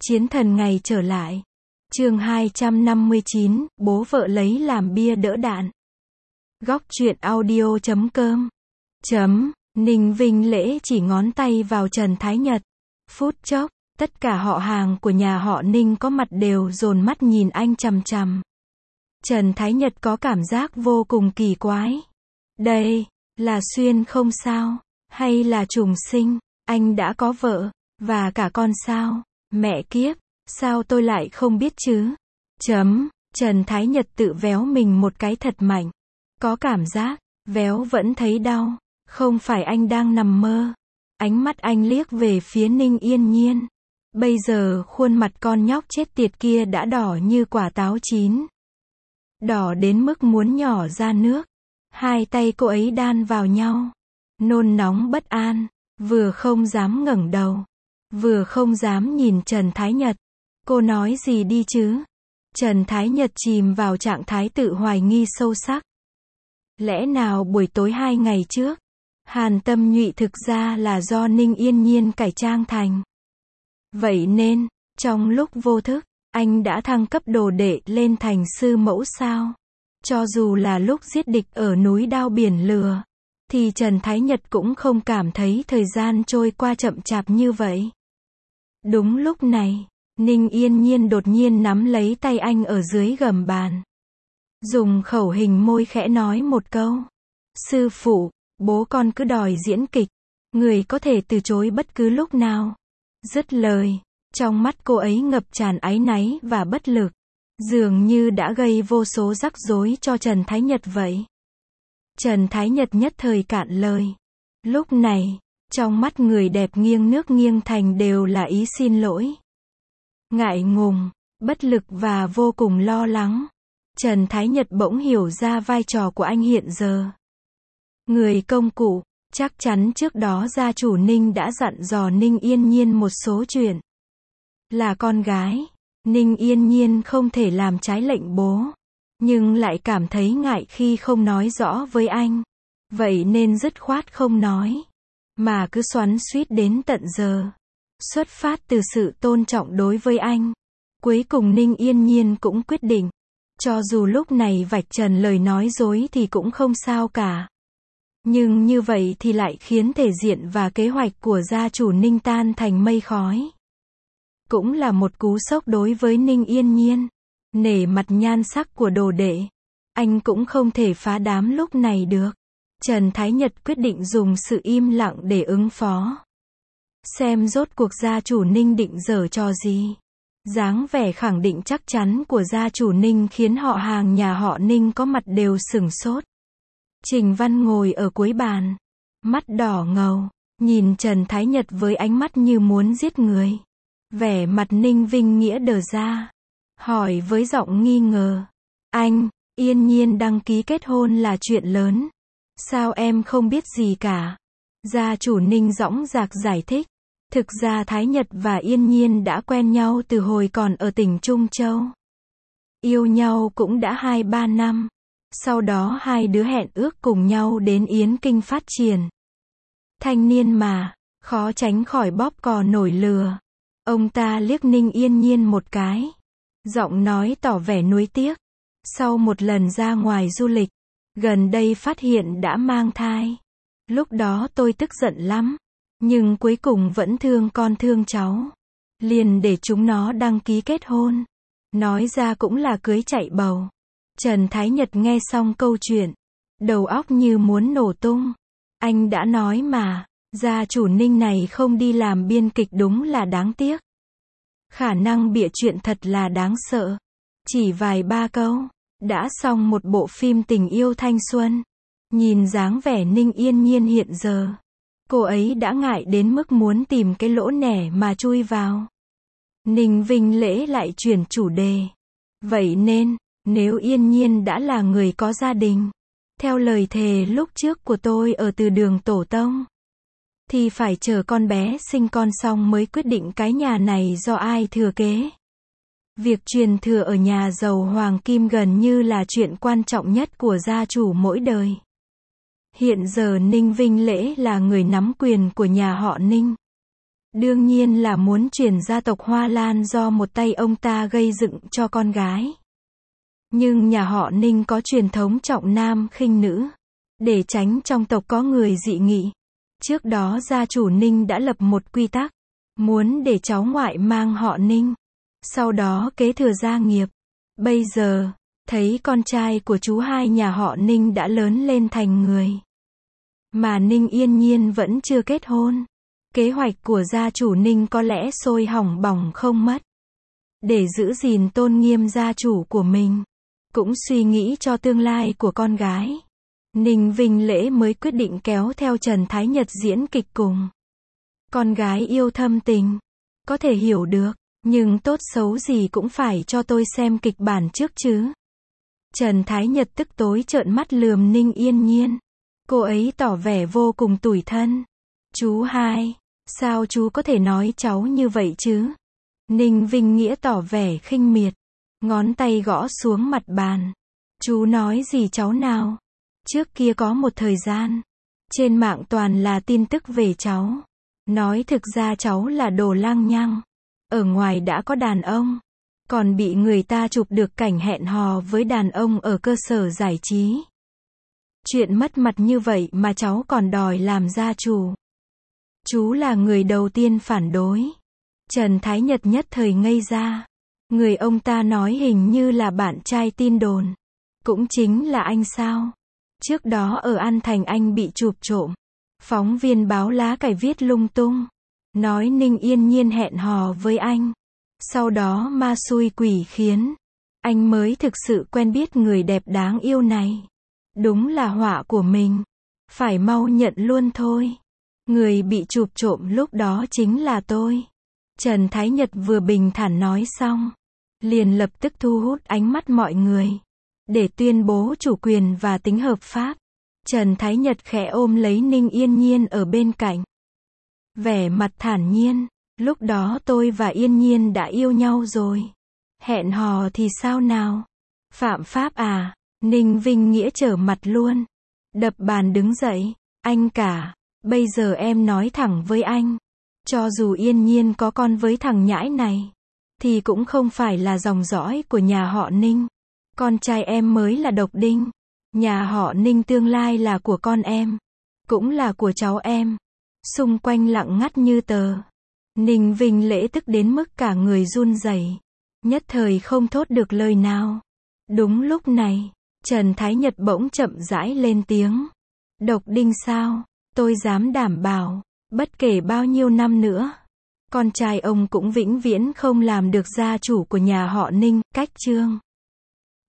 Chiến thần ngày trở lại. Chương 259, bố vợ lấy làm bia đỡ đạn. Góc truyện audio.com. Ninh Vinh Lễ chỉ ngón tay vào Trần Thái Nhật. Phút chốc, tất cả họ hàng của nhà họ Ninh có mặt đều dồn mắt nhìn anh chằm chằm. Trần Thái Nhật có cảm giác vô cùng kỳ quái. Đây, là xuyên không sao? Hay là trùng sinh? Anh đã có vợ, và cả con sao? Mẹ kiếp, sao tôi lại không biết chứ? Trần Thái Nhật tự véo mình một cái thật mạnh. Có cảm giác, véo vẫn thấy đau. Không phải anh đang nằm mơ. Ánh mắt anh liếc về phía Ninh Yên Nhiên. Bây giờ khuôn mặt con nhóc chết tiệt kia đã đỏ như quả táo chín. Đỏ đến mức muốn nhỏ ra nước. Hai tay cô ấy đan vào nhau. Nôn nóng bất an. Vừa không dám ngẩng đầu. Vừa không dám nhìn Trần Thái Nhật. Cô nói gì đi chứ? Trần Thái Nhật chìm vào trạng thái tự hoài nghi sâu sắc. Lẽ nào buổi tối 2 ngày trước, Hàn Tâm Nhụy thực ra là do Ninh Yên Nhiên cải trang thành. Vậy nên, trong lúc vô thức, anh đã thăng cấp đồ đệ lên thành sư mẫu sao? Cho dù là lúc giết địch ở núi Đao Biển Lửa, thì Trần Thái Nhật cũng không cảm thấy thời gian trôi qua chậm chạp như vậy. Đúng lúc này, Ninh Yên Nhiên đột nhiên nắm lấy tay anh ở dưới gầm bàn. Dùng khẩu hình môi khẽ nói một câu. Sư phụ, bố con cứ đòi diễn kịch. Người có thể từ chối bất cứ lúc nào. Dứt lời, trong mắt cô ấy ngập tràn áy náy và bất lực. Dường như đã gây vô số rắc rối cho Trần Thái Nhật vậy. Trần Thái Nhật nhất thời cạn lời. Lúc này, trong mắt người đẹp nghiêng nước nghiêng thành đều là ý xin lỗi. Ngại ngùng, bất lực và vô cùng lo lắng. Trần Thái Nhật bỗng hiểu ra vai trò của anh hiện giờ. Người công cụ, chắc chắn trước đó gia chủ Ninh đã dặn dò Ninh Yên Nhiên một số chuyện. Là con gái, Ninh Yên Nhiên không thể làm trái lệnh bố. Nhưng lại cảm thấy ngại khi không nói rõ với anh. Vậy nên dứt khoát không nói. Mà cứ xoắn xuýt đến tận giờ. Xuất phát từ sự tôn trọng đối với anh. Cuối cùng Ninh Yên Nhiên cũng quyết định. Cho dù lúc này vạch trần lời nói dối thì cũng không sao cả. Nhưng như vậy thì lại khiến thể diện và kế hoạch của gia chủ Ninh tan thành mây khói. Cũng là một cú sốc đối với Ninh Yên Nhiên. Nể mặt nhan sắc của đồ đệ, anh cũng không thể phá đám lúc này được. Trần Thái Nhật quyết định dùng sự im lặng để ứng phó. Xem rốt cuộc gia chủ Ninh định giở trò gì. Dáng vẻ khẳng định chắc chắn của gia chủ Ninh khiến họ hàng nhà họ Ninh có mặt đều sửng sốt. Trình Văn ngồi ở cuối bàn, mắt đỏ ngầu, nhìn Trần Thái Nhật với ánh mắt như muốn giết người. Vẻ mặt Ninh Vinh Nghĩa đờ ra, hỏi với giọng nghi ngờ. Anh, Yên Nhiên đăng ký kết hôn là chuyện lớn. Sao em không biết gì cả? Gia chủ Ninh dõng dạc giải thích. Thực ra Thái Nhật và Yên Nhiên đã quen nhau từ hồi còn ở tỉnh Trung Châu. Yêu nhau cũng đã 2-3 năm. Sau đó hai đứa hẹn ước cùng nhau đến Yến Kinh phát triển. Thanh niên mà, khó tránh khỏi bóp cò nổi lửa. Ông ta liếc Ninh Yên Nhiên một cái. Giọng nói tỏ vẻ nuối tiếc. Sau một lần ra ngoài du lịch, gần đây phát hiện đã mang thai. Lúc đó tôi tức giận lắm. Nhưng cuối cùng vẫn thương con thương cháu. Liền để chúng nó đăng ký kết hôn. Nói ra cũng là cưới chạy bầu. Trần Thái Nhật nghe xong câu chuyện. Đầu óc như muốn nổ tung. Anh đã nói mà. Gia chủ Ninh này không đi làm biên kịch đúng là đáng tiếc. Khả năng bịa chuyện thật là đáng sợ. Chỉ vài 3 câu. Đã xong một bộ phim tình yêu thanh xuân. Nhìn dáng vẻ Ninh Yên Nhiên hiện giờ. Cô ấy đã ngại đến mức muốn tìm cái lỗ nẻ mà chui vào. Ninh Vinh Lễ lại chuyển chủ đề. Vậy nên, nếu Yên Nhiên đã là người có gia đình, theo lời thề lúc trước của tôi ở từ đường tổ tông, thì phải chờ con bé sinh con xong mới quyết định cái nhà này do ai thừa kế. Việc truyền thừa ở nhà giàu Hoàng Kim gần như là chuyện quan trọng nhất của gia chủ mỗi đời. Hiện giờ Ninh Vinh Lễ là người nắm quyền của nhà họ Ninh. Đương nhiên là muốn chuyển gia tộc Hoa Lan do một tay ông ta gây dựng cho con gái. Nhưng nhà họ Ninh có truyền thống trọng nam khinh nữ. Để tránh trong tộc có người dị nghị. Trước đó gia chủ Ninh đã lập một quy tắc. Muốn để cháu ngoại mang họ Ninh. Sau đó kế thừa gia nghiệp. Bây giờ, thấy con trai của chú hai nhà họ Ninh đã lớn lên thành người. Mà Ninh Yên Nhiên vẫn chưa kết hôn. Kế hoạch của gia chủ Ninh có lẽ sôi hỏng bỏng không mất. Để giữ gìn tôn nghiêm gia chủ của mình. Cũng suy nghĩ cho tương lai của con gái. Ninh Vinh Lễ mới quyết định kéo theo Trần Thái Nhật diễn kịch cùng. Con gái yêu thâm tình. Có thể hiểu được. Nhưng tốt xấu gì cũng phải cho tôi xem kịch bản trước chứ. Trần Thái Nhật tức tối trợn mắt lườm Ninh Yên Nhiên. Cô ấy tỏ vẻ vô cùng tủi thân. Chú hai, sao chú có thể nói cháu như vậy chứ? Ninh Vinh Nghĩa tỏ vẻ khinh miệt. Ngón tay gõ xuống mặt bàn. Chú nói gì cháu nào? Trước kia có một thời gian. Trên mạng toàn là tin tức về cháu. Nói thực ra cháu là đồ lăng nhăng. Ở ngoài đã có đàn ông. Còn bị người ta chụp được cảnh hẹn hò với đàn ông ở cơ sở giải trí. Chuyện mất mặt như vậy mà cháu còn đòi làm gia chủ. Chú là người đầu tiên phản đối. Trần Thái Nhật nhất thời ngây ra. Người ông ta nói hình như là bạn trai tin đồn. Cũng chính là anh sao? Trước đó ở An Thành anh bị chụp trộm. Phóng viên báo lá cải viết lung tung. Nói Ninh Yên Nhiên hẹn hò với anh. Sau đó ma xui quỷ khiến. Anh mới thực sự quen biết người đẹp đáng yêu này. Đúng là họa của mình. Phải mau nhận luôn thôi. Người bị chụp trộm lúc đó chính là tôi. Trần Thái Nhật vừa bình thản nói xong. Liền lập tức thu hút ánh mắt mọi người. Để tuyên bố chủ quyền và tính hợp pháp. Trần Thái Nhật khẽ ôm lấy Ninh Yên Nhiên ở bên cạnh. Vẻ mặt thản nhiên. Lúc đó tôi và Yên Nhiên đã yêu nhau rồi. Hẹn hò thì sao nào? Phạm pháp à? Ninh Vinh Nghĩa trở mặt luôn. Đập bàn đứng dậy. Anh cả. Bây giờ em nói thẳng với anh. Cho dù Yên Nhiên có con với thằng nhãi này. Thì cũng không phải là dòng dõi của nhà họ Ninh. Con trai em mới là độc đinh. Nhà họ Ninh tương lai là của con em. Cũng là của cháu em. Xung quanh lặng ngắt như tờ. Ninh Vinh Lễ tức đến mức cả người run rẩy. Nhất thời không thốt được lời nào. Đúng lúc này, Trần Thái Nhật bỗng chậm rãi lên tiếng. Độc đinh sao? Tôi dám đảm bảo, bất kể bao nhiêu năm nữa, con trai ông cũng vĩnh viễn không làm được gia chủ của nhà họ Ninh. Cách chương